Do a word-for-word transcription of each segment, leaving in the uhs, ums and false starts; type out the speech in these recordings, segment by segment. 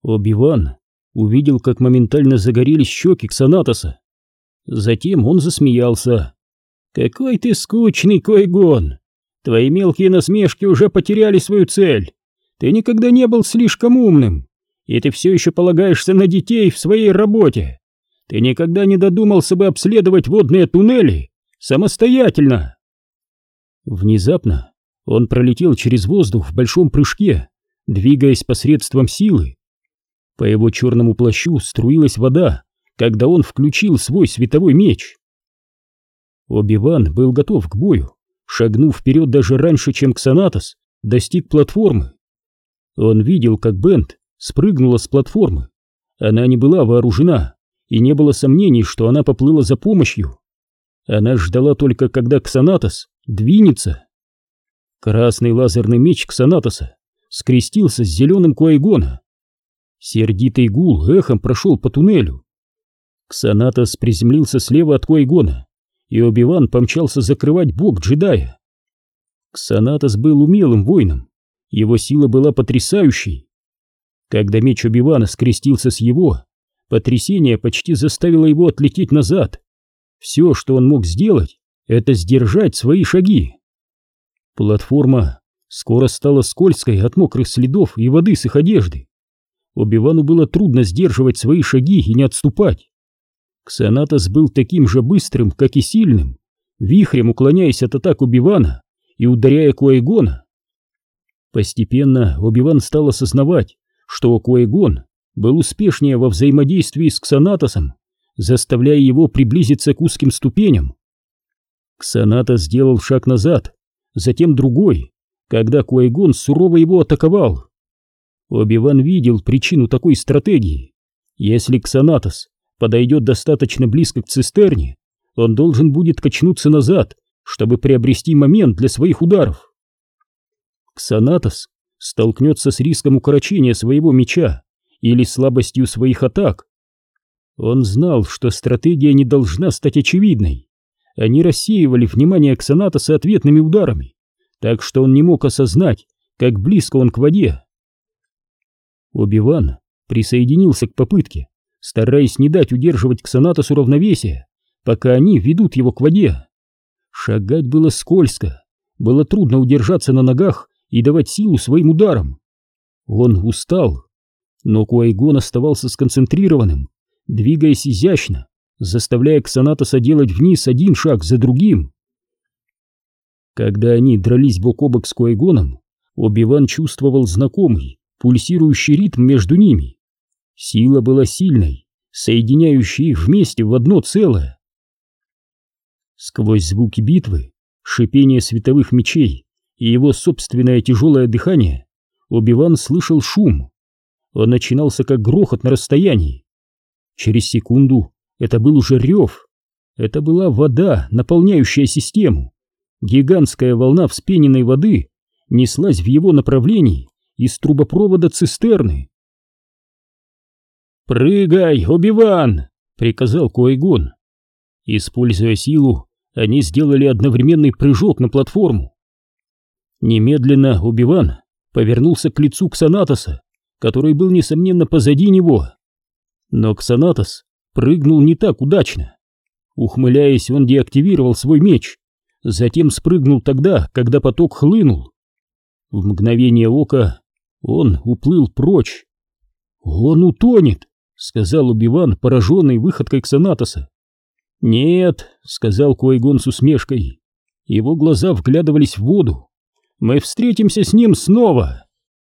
Оби-Ван увидел, как моментально загорелись щеки Ксанатоса. Затем он засмеялся. «Какой ты скучный, Кой-Гон! Твои мелкие насмешки уже потеряли свою цель. Ты никогда не был слишком умным, и ты все еще полагаешься на детей в своей работе. Ты никогда не додумался бы обследовать водные туннели самостоятельно!» Внезапно он пролетел через воздух в большом прыжке, двигаясь посредством силы. По его черному плащу струилась вода, когда он включил свой световой меч. Оби-Ван был готов к бою, шагнув вперед даже раньше, чем Ксанатос достиг платформы. Он видел, как Бент спрыгнула с платформы. Она не была вооружена, и не было сомнений, что она поплыла за помощью. Она ждала только, когда Ксанатос двинется. Красный лазерный меч Ксанатоса скрестился с зеленым Куайгона. Сердитый гул эхом прошел по туннелю. Ксанатос приземлился слева от Куайгона, и Оби-Ван помчался закрывать бок джедая. Ксанатос был умелым воином, его сила была потрясающей. Когда меч Оби-Вана скрестился с его, потрясение почти заставило его отлететь назад. Все, что он мог сделать, это сдержать свои шаги. Платформа скоро стала скользкой от мокрых следов и воды с их одежды. Оби-Вану было трудно сдерживать свои шаги и не отступать. Ксанатос был таким же быстрым, как и сильным, вихрем уклоняясь от атак Оби-Вана и ударяя Куайгона. Постепенно Оби-Ван стал осознавать, что Куайгон был успешнее во взаимодействии с Ксанатосом, заставляя его приблизиться к узким ступеням. Ксанатос сделал шаг назад, затем другой, когда Куайгон сурово его атаковал. Оби-Ван видел причину такой стратегии. Если Ксанатос подойдет достаточно близко к цистерне, он должен будет качнуться назад, чтобы приобрести момент для своих ударов. Ксанатос столкнется с риском укорочения своего меча или слабостью своих атак. Он знал, что стратегия не должна стать очевидной. Они рассеивали внимание Ксанатоса ответными ударами, так что он не мог осознать, как близко он к воде. Оби-Ван присоединился к попытке, стараясь не дать удерживать Ксанатосу равновесие, пока они ведут его к воде. Шагать было скользко, было трудно удержаться на ногах и давать силу своим ударам. Он устал, но Куайгон оставался сконцентрированным, двигаясь изящно, заставляя Ксанатоса делать вниз один шаг за другим. Когда они дрались бок о бок с Куайгоном, Оби-Ван чувствовал знакомый, пульсирующий ритм между ними. Сила была сильной, соединяющей их вместе в одно целое. Сквозь звуки битвы, шипение световых мечей и его собственное тяжелое дыхание, Оби-Ван слышал шум. Он начинался как грохот на расстоянии. Через секунду это был уже рев. Это была вода, наполняющая систему. Гигантская волна вспененной воды неслась в его направлении из трубопровода цистерны. «Прыгай, Оби-Ван!» — приказал Куайгон. Используя силу, они сделали одновременный прыжок на платформу. Немедленно Оби-Ван повернулся к лицу Ксанатоса, который был, несомненно, позади него. Но Ксанатос прыгнул не так удачно. Ухмыляясь, он деактивировал свой меч, затем спрыгнул тогда, когда поток хлынул. В мгновение ока он уплыл прочь. «Он утонет!» — сказал Оби-Ван, пораженный выходкой Ксанатоса. «Нет», — сказал Куайгон с усмешкой. Его глаза вглядывались в воду. «Мы встретимся с ним снова!»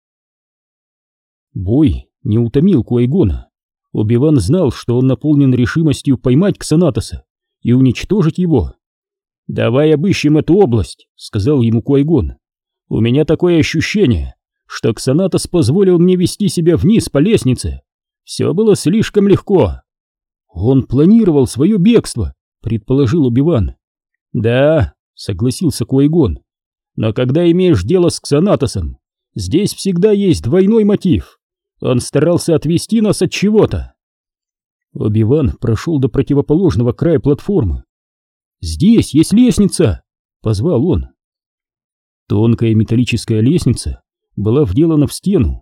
Бой не утомил Куайгона. Оби-Ван знал, что он наполнен решимостью поймать Ксанатоса и уничтожить его. «Давай обыщем эту область», — сказал ему Куайгон. «У меня такое ощущение, что Ксанатос позволил мне вести себя вниз по лестнице. Все было слишком легко». «Он планировал свое бегство», — предположил Оби-Ван. «Да», — согласился Куайгон. «Но когда имеешь дело с Ксанатосом, здесь всегда есть двойной мотив. Он старался отвести нас от чего-то». Оби-Ван прошел до противоположного края платформы. «Здесь есть лестница!» — позвал он. Тонкая металлическая лестница была вделана в стену.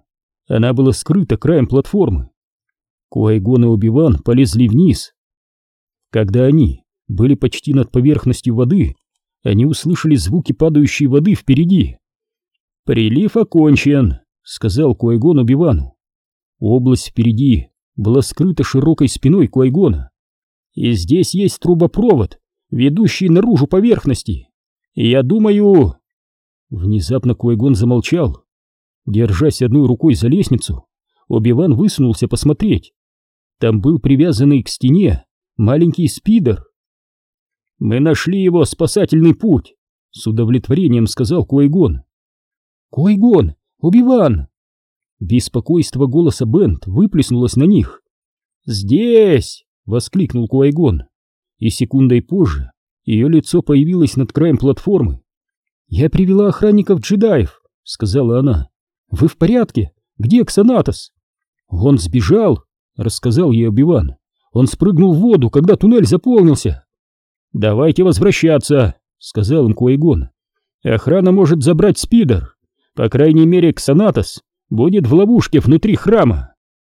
Она была скрыта краем платформы. Ки-Гон и Оби-Ван полезли вниз. Когда они были почти над поверхностью воды, они услышали звуки падающей воды впереди. «Прилив окончен», — сказал Ки-Гон Оби-Вану. Область впереди была скрыта широкой спиной Ки-Гона. «И здесь есть трубопровод, ведущий наружу поверхности. И я думаю...» Внезапно Ки-Гон замолчал. Держась одной рукой за лестницу, Оби-Ван высунулся посмотреть. Там был привязанный к стене маленький спидер. «Мы нашли его спасательный путь», — с удовлетворением сказал Ки-Гон. «Ки-Гон! Оби-Ван!» Беспокойство голоса Бент выплеснулось на них. «Здесь!» — воскликнул Ки-Гон. И секундой позже ее лицо появилось над краем платформы. «Я привела охранников-джедаев», — сказала она. «Вы в порядке? Где Ксанатос?» «Он сбежал», — рассказал ей Оби-Ван. «Он спрыгнул в воду, когда туннель заполнился». «Давайте возвращаться», — сказал им Ки-Гон. «Охрана может забрать спидер. По крайней мере, Ксанатос будет в ловушке внутри храма».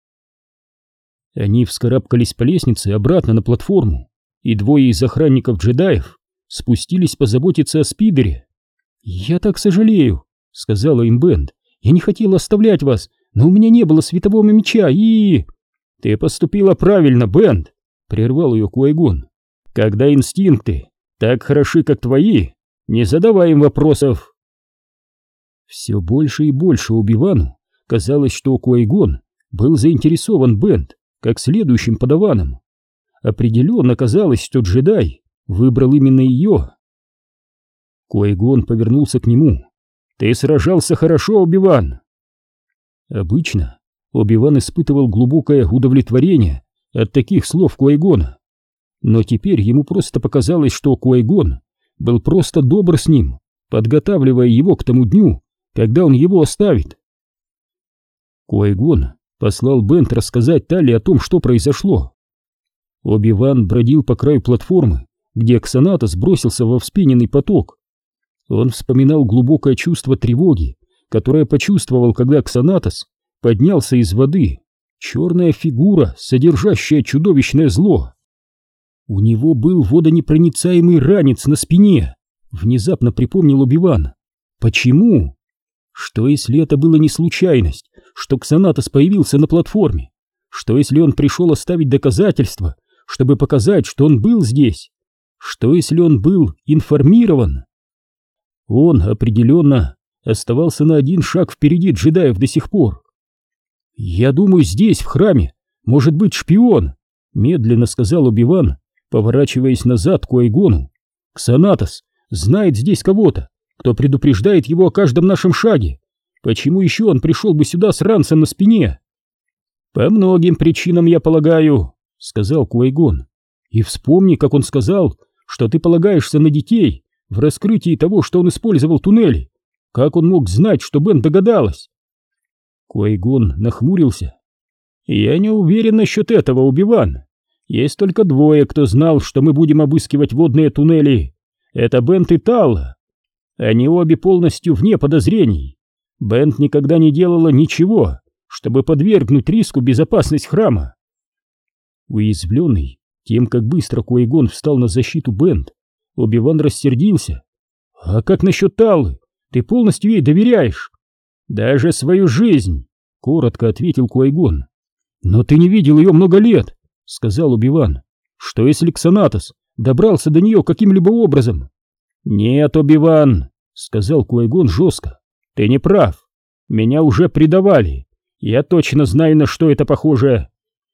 Они вскарабкались по лестнице обратно на платформу, и двое из охранников-джедаев спустились позаботиться о спидере. «Я так сожалею», — сказала им Бент. «Я не хотела оставлять вас, но у меня не было светового меча и...» «Ты поступила правильно, Бент», — прервал ее Ки-Гон. «Когда инстинкты так хороши, как твои, не задавай им вопросов». Все больше и больше Оби-Вану казалось, что Ки-Гон был заинтересован Бент как следующим подаваном. Определенно казалось, что джедай выбрал именно ее. Ки-Гон повернулся к нему. «Ты сражался хорошо, Оби-Ван». Обычно Оби-Ван испытывал глубокое удовлетворение от таких слов Ки-Гона, но теперь ему просто показалось, что Ки-Гон был просто добр с ним, подготавливая его к тому дню, когда он его оставит. Ки-Гон послал Бент рассказать Талли о том, что произошло. Оби-Ван бродил по краю платформы, где Ксанатос бросился во вспененный поток. Он вспоминал глубокое чувство тревоги, которое почувствовал, когда Ксанатос поднялся из воды, черная фигура, содержащая чудовищное зло. У него был водонепроницаемый ранец на спине, внезапно припомнил Оби-Ван. Почему? Что если это была не случайность, что Ксанатос появился на платформе? Что если он пришел оставить доказательства, чтобы показать, что он был здесь? Что если он был информирован? Он определенно оставался на один шаг впереди джедаев до сих пор. «Я думаю, здесь, в храме, может быть шпион», — медленно сказал Оби-Ван, поворачиваясь назад к Ки-Гону. «Ксанатос знает здесь кого-то, кто предупреждает его о каждом нашем шаге. Почему еще он пришел бы сюда с ранцем на спине?» «По многим причинам, я полагаю», — сказал Ки-Гон. «И вспомни, как он сказал, что ты полагаешься на детей в раскрытии того, что он использовал туннели. Как он мог знать, что Бен догадалась?» Ки-Гон нахмурился. «Я не уверен насчет этого, Оби-Ван. Есть только двое, кто знал, что мы будем обыскивать водные туннели. Это Бент и Талла. Они обе полностью вне подозрений. Бент никогда не делала ничего, чтобы подвергнуть риску безопасность храма». Уязвленный тем, как быстро Ки-Гон встал на защиту Бент, Оби-Ван рассердился. «А как насчет Таллы? Ты полностью ей доверяешь?» «Даже свою жизнь», — коротко ответил Ки-Гон. «Но ты не видел ее много лет», — сказал Оби-Ван. «Что если Ксанатос добрался до нее каким-либо образом?» «Нет, Оби-Ван», — сказал Ки-Гон жестко. «Ты не прав. Меня уже предавали. Я точно знаю, на что это похоже».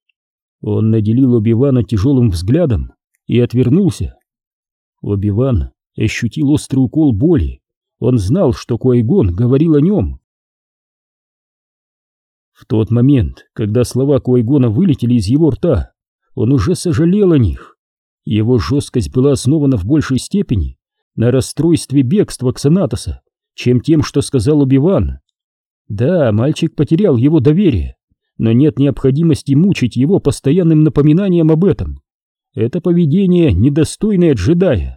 Он наделил Оби-Вана тяжелым взглядом и отвернулся. Оби-Ван ощутил острый укол боли. Он знал, что Ки-Гон говорил о нем. В тот момент, когда слова Ки-Гона вылетели из его рта, он уже сожалел о них. Его жесткость была основана в большей степени на расстройстве бегства Ксанатоса, чем тем, что сказал Оби-Ван. Да, мальчик потерял его доверие, но нет необходимости мучить его постоянным напоминанием об этом. Это поведение, недостойное джедая.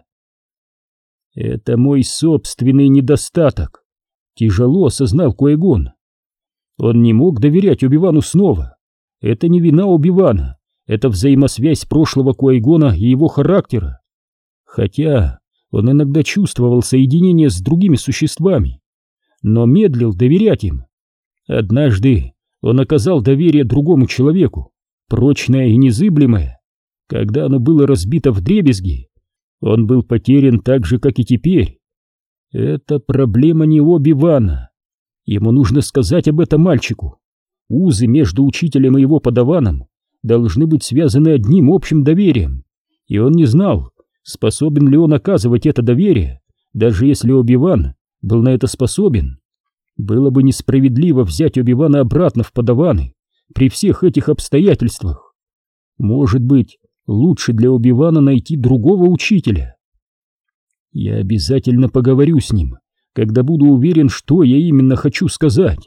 «Это мой собственный недостаток», — тяжело осознал Ки-Гон. Он не мог доверять Оби-Вану снова. Это не вина Оби-Вана, это взаимосвязь прошлого Qui-Gon и его характера. Хотя он иногда чувствовал соединение с другими существами, но медлил доверять им. Однажды он оказал доверие другому человеку, прочное и незыблемое. Когда оно было разбито вдребезги, он был потерян так же, как и теперь. Это проблема не Оби-Вана. Ему нужно сказать об этом мальчику. Узы между учителем и его подаваном должны быть связаны одним общим доверием, и он не знал, способен ли он оказывать это доверие, даже если Оби-Ван был на это способен. Было бы несправедливо взять Оби-Вана обратно в подаваны при всех этих обстоятельствах. Может быть, лучше для Оби-Вана найти другого учителя. Я обязательно поговорю с ним, когда буду уверен, что я именно хочу сказать.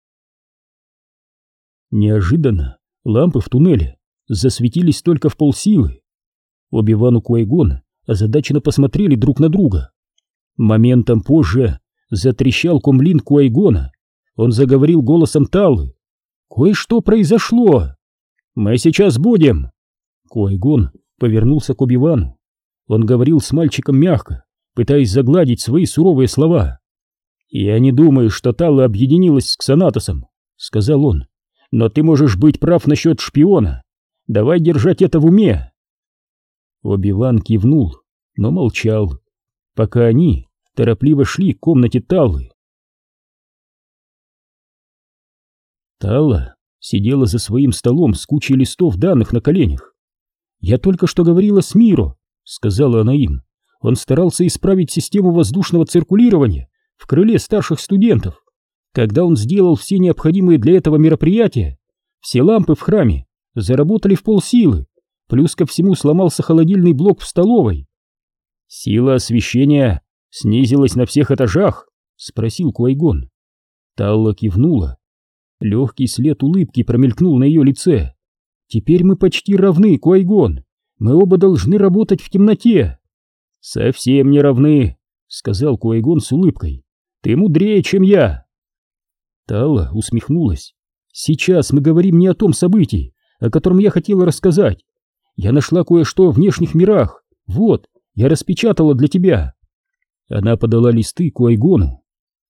Неожиданно лампы в туннеле засветились только в полсилы. Оби-Ван и Qui-Gon озадаченно посмотрели друг на друга. Моментом позже затрещал комлин Qui-Гона. Он заговорил голосом Таллы. «Кое-что произошло! Мы сейчас будем!» Qui-Gon повернулся к Оби-Вану. Он говорил с мальчиком мягко, пытаясь загладить свои суровые слова. «Я не думаю, что Талла объединилась с Ксанатосом», — сказал он. «Но ты можешь быть прав насчет шпиона. Давай держать это в уме». Оби-Ван кивнул, но молчал, пока они торопливо шли к комнате Таллы. Талла сидела за своим столом с кучей листов данных на коленях. «Я только что говорила с Миро», — сказала она им. «Он старался исправить систему воздушного циркулирования в крыле старших студентов. Когда он сделал все необходимые для этого мероприятия, все лампы в храме заработали в полсилы, плюс ко всему сломался холодильный блок в столовой». «Сила освещения снизилась на всех этажах?» — спросил Qui-Gon. Талла кивнула. Легкий след улыбки промелькнул на ее лице. «Теперь мы почти равны, Qui-Gon. Мы оба должны работать в темноте». «Совсем не равны», — сказал Qui-Gon с улыбкой. «Ты мудрее, чем я». Талла усмехнулась. «Сейчас мы говорим не о том событии, о котором я хотела рассказать. Я нашла кое-что в внешних мирах. Вот, я распечатала для тебя». Она подала листы Qui-Гону.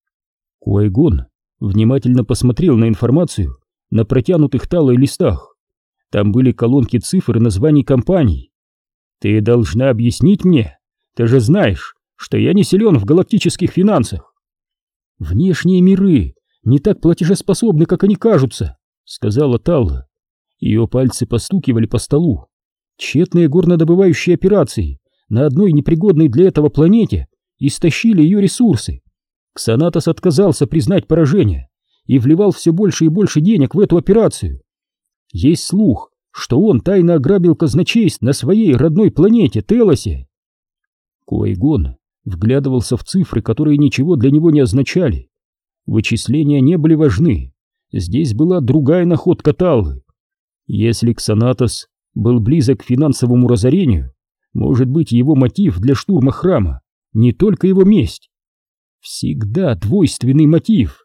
Qui-Gon внимательно посмотрел на информацию на протянутых Таллой листах. Там были колонки цифр и названий компаний. «Ты должна объяснить мне. Ты же знаешь, что я не силен в галактических финансах». «Внешние миры не так платежеспособны, как они кажутся», — сказала Талла. Ее пальцы постукивали по столу. «Тщетные горнодобывающие операции на одной непригодной для этого планете истощили ее ресурсы. Ксанатос отказался признать поражение и вливал все больше и больше денег в эту операцию. Есть слух, что он тайно ограбил казначейств на своей родной планете Телосе». Qui-Gon вглядывался в цифры, которые ничего для него не означали. Вычисления не были важны. Здесь была другая находка Таллы. Если Ксанатос был близок к финансовому разорению, может быть, его мотив для штурма храма не только его месть. Всегда двойственный мотив.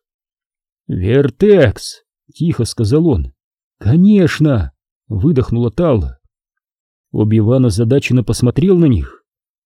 «Вертекс!» — тихо сказал он. «Конечно!» — выдохнула Талла. Оби-Ван озадаченно посмотрел на них.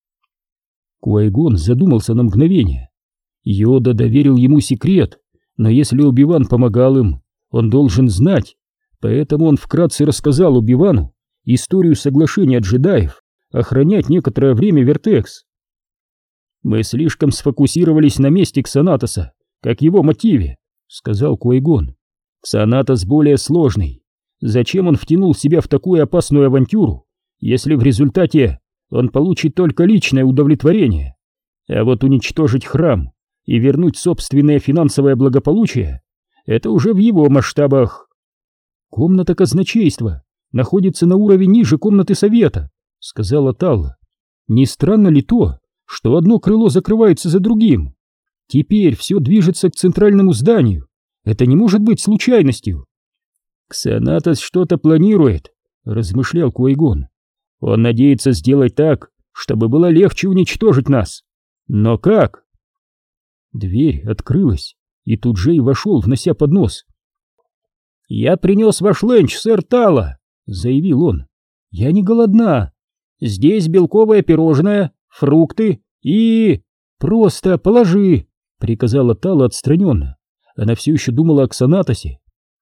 Qui-Gon задумался на мгновение. Йода доверил ему секрет, но если Оби-Ван помогал им, он должен знать. Поэтому он вкратце рассказал Оби-Вану историю соглашения джедаев охранять некоторое время Вертекс. «Мы слишком сфокусировались на месте Ксанатоса, как его мотиве», — сказал Qui-Gon. «Ксанатос более сложный. Зачем он втянул себя в такую опасную авантюру, если в результате он получит только личное удовлетворение? А вот уничтожить храм и вернуть собственное финансовое благополучие — это уже в его масштабах». «Комната казначейства находится на уровне ниже комнаты совета», — сказала Талла. «Не странно ли то, что одно крыло закрывается за другим? Теперь все движется к центральному зданию. Это не может быть случайностью». «Ксанатос что-то планирует», — размышлял Qui-Gon. «Он надеется сделать так, чтобы было легче уничтожить нас. Но как?» Дверь открылась, и тут же и вошел, внося поднос, «Я принес ваш ленч, сэр Тала», — заявил он. «Я не голодна. Здесь белковое пирожное, фрукты и...» «Просто положи», — приказала Тала отстраненно. Она все еще думала о Ксанатосе.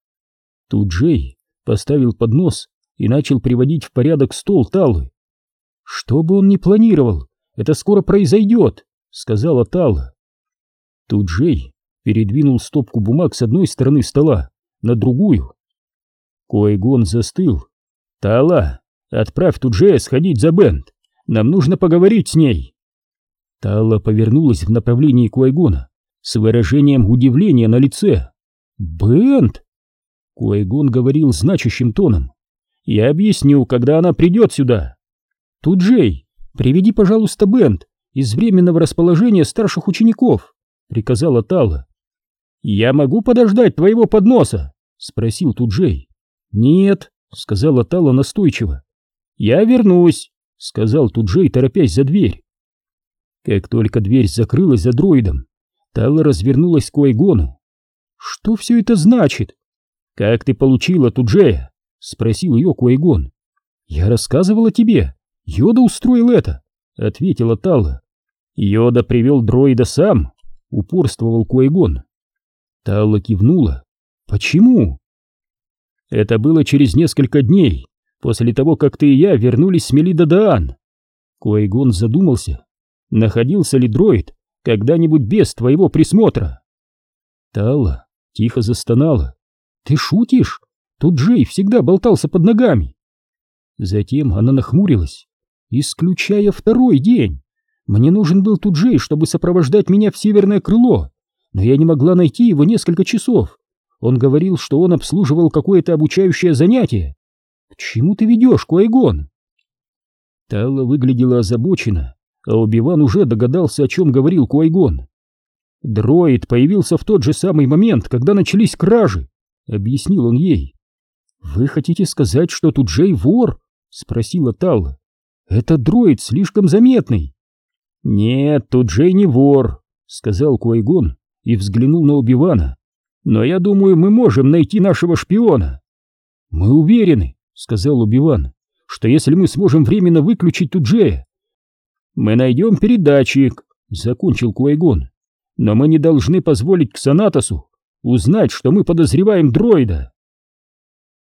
Тут Джей поставил поднос и начал приводить в порядок стол Талы. «Что бы он ни планировал, это скоро произойдет», — сказала Тала. Тут Джей передвинул стопку бумаг с одной стороны стола на другую. Куайгон застыл. «Тала, отправь тут Джея сходить за Бент. Нам нужно поговорить с ней». Тала повернулась в направлении Куайгона с выражением удивления на лице. «Бент?» Куайгон говорил значащим тоном. «Я объясню, когда она придет сюда. Тут Джей, приведи, пожалуйста, Бент из временного расположения старших учеников», — приказала Тала. «Я могу подождать твоего подноса?» — спросил Туджей. «Нет», — сказала Тала настойчиво. «Я вернусь», — сказал Туджей, торопясь за дверь. Как только дверь закрылась за дроидом, Тала развернулась к Куайгону. «Что все это значит?» «Как ты получила Туджея?» — спросил ее Куайгон. «Я рассказывала тебе. Йода устроил это», — ответила Тала. «Йода привел дроида сам», — упорствовал Куайгон. Тала кивнула. «Почему?» «Это было через несколько дней, после того, как ты и я вернулись с Мелида-Даан». Куайгон задумался, находился ли дроид когда-нибудь без твоего присмотра. Тала тихо застонала. «Ты шутишь? Тут Джей всегда болтался под ногами». Затем она нахмурилась. «Исключая второй день. Мне нужен был тут Джей, чтобы сопровождать меня в северное крыло, но я не могла найти его несколько часов. Он говорил, что он обслуживал какое-то обучающее занятие. К чему ты ведешь, Куайгон?» Тала выглядела озабоченно, а Оби-Ван уже догадался, о чем говорил Куайгон. «Дроид появился в тот же самый момент, когда начались кражи», — объяснил он ей. «Вы хотите сказать, что тут Джей вор?» — спросила Тала. «Этот дроид слишком заметный». «Нет, тут Джей не вор», — сказал Куайгон и взглянул на Оби-Вана. «Но я думаю, мы можем найти нашего шпиона». «Мы уверены», — сказал Оби-Ван, «что если мы сможем временно выключить тут Джея...» «Мы найдем передатчик», — закончил Куайгон. «Но мы не должны позволить Ксанатосу узнать, что мы подозреваем дроида».